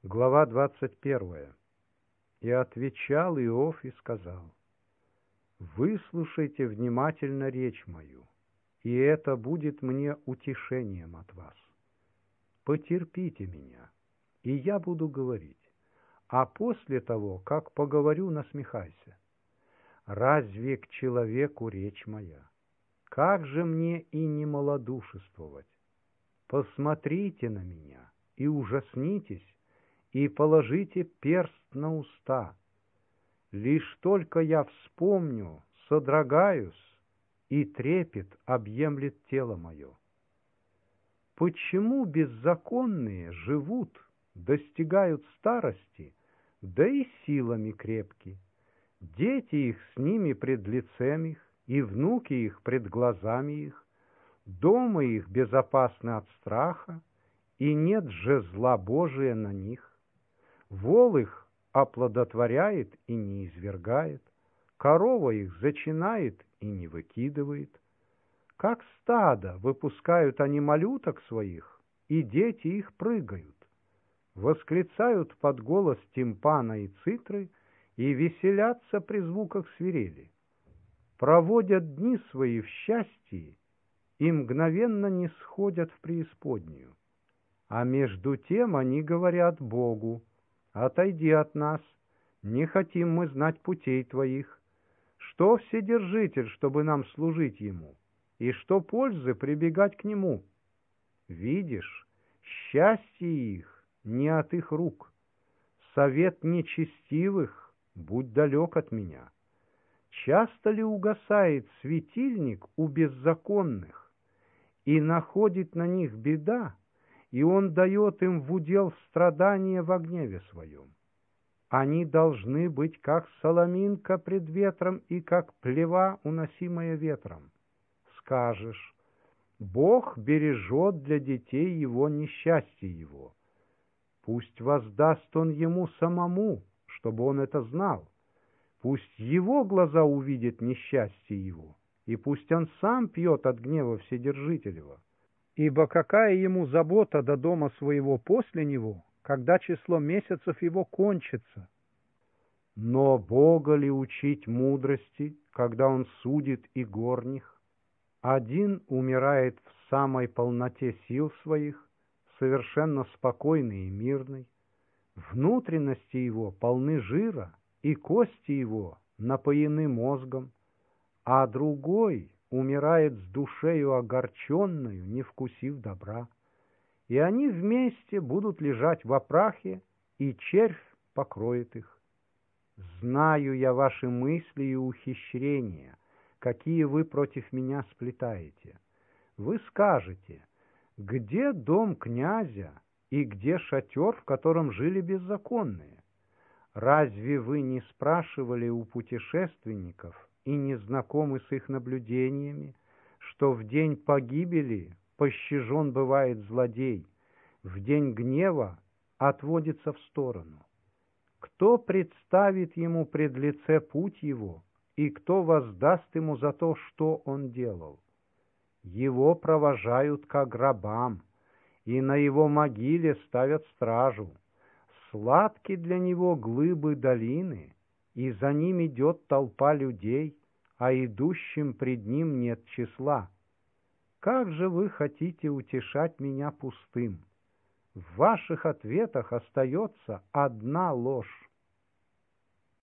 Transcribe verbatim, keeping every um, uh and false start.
Глава двадцать первая. И отвечал Иов и сказал: «Выслушайте внимательно речь мою, и это будет мне утешением от вас. Потерпите меня, и я буду говорить, а после того, как поговорю, насмехайся. Разве к человеку речь моя? Как же мне и не малодушествовать? Посмотрите на меня и ужаснитесь, и положите перст на уста. Лишь только я вспомню, содрогаюсь, и трепет объемлет тело мое. Почему беззаконные живут, достигают старости, да и силами крепки? Дети их с ними пред лицем их, и внуки их пред глазами их, дома их безопасны от страха, и нет же зла Божия на них. Вол их оплодотворяет и не извергает, корова их зачинает и не выкидывает. Как стадо выпускают они малюток своих, и дети их прыгают. Восклицают под голос тимпана и цитры и веселятся при звуках свирели. Проводят дни свои в счастье и мгновенно не сходят в преисподнюю. А между тем они говорят Богу: «Отойди от нас, не хотим мы знать путей твоих. Что Вседержитель, чтобы нам служить ему, и что пользы прибегать к нему? Видишь, счастье их не от их рук. Совет нечестивых будь далек от меня. Часто ли угасает светильник у беззаконных, и находит на них беда, и он дает им в удел страдания во гневе своем? Они должны быть как соломинка пред ветром и как плева, уносимая ветром. Скажешь: Бог бережет для детей его несчастье его. Пусть воздаст он ему самому, чтобы он это знал. Пусть его глаза увидят несчастье его, и пусть он сам пьет от гнева Вседержителева. Ибо какая ему забота до дома своего после него, когда число месяцев его кончится? Но Бога ли учить мудрости, когда он судит и горних? Один умирает в самой полноте сил своих, совершенно спокойный и мирный. Внутренности его полны жира, и кости его напоены мозгом, а другой умирает с душею огорченную, не вкусив добра. И они вместе будут лежать во прахе, и червь покроет их. Знаю я ваши мысли и ухищрения, какие вы против меня сплетаете. Вы скажете: где дом князя и где шатер, в котором жили беззаконные? Разве вы не спрашивали у путешественников и не знакомы с их наблюдениями, что в день погибели пощажен бывает злодей, в день гнева отводится в сторону? Кто представит ему пред лице путь его, и кто воздаст ему за то, что он делал? Его провожают ко гробам, и на его могиле ставят стражу. Сладки для него глыбы долины, и за ним идет толпа людей, а идущим пред ним нет числа. Как же вы хотите утешать меня пустым? В ваших ответах остается одна ложь.